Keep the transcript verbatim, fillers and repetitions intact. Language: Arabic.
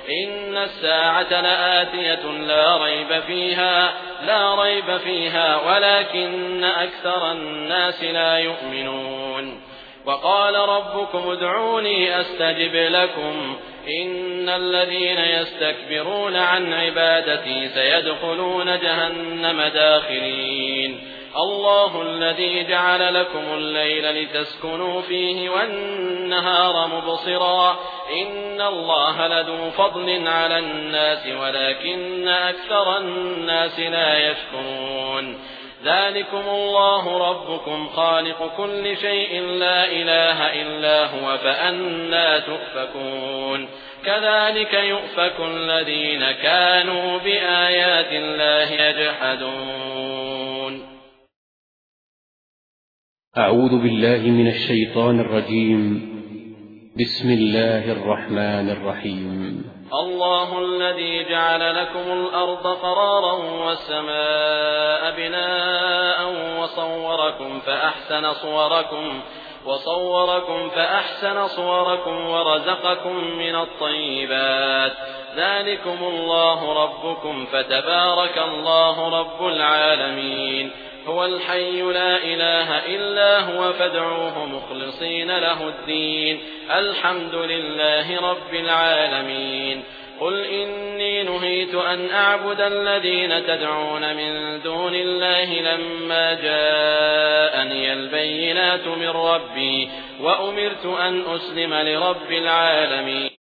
إن الساعة لآتية لا ريب فيها لا ريب فيها ولكن أكثر الناس لا يؤمنون وقال ربكم ادعوني أستجب لكم إن الذين يستكبرون عن عبادتي سيدخلون جهنم داخرين الله الذي جعل لكم الليل لتسكنوا فيه والنهار مبصرا إن الله لذو فضل على الناس ولكن أكثر الناس لا يشكرون ذلكم الله ربكم خالق كل شيء لا إله إلا هو فأنى تؤفكون كذلك يؤفك الذين كانوا بآيات الله يجحدون. أعوذ بالله من الشيطان الرجيم. بسم الله الرحمن الرحيم. الله الذي جعل لكم الأرض قرارا والسماء بناء وصوركم فأحسن صوركم وصوركم فأحسن صوركم ورزقكم من الطيبات ذلكم الله ربكم فتبارك الله رب العالمين هو الحي لا إله إلا هو فادعوه مخلصين له الدين الحمد لله رب العالمين. قل إني نهيت أن أعبد الذين تدعون من دون الله لما جاءني البينات من ربي وأمرت أن أسلم لرب العالمين.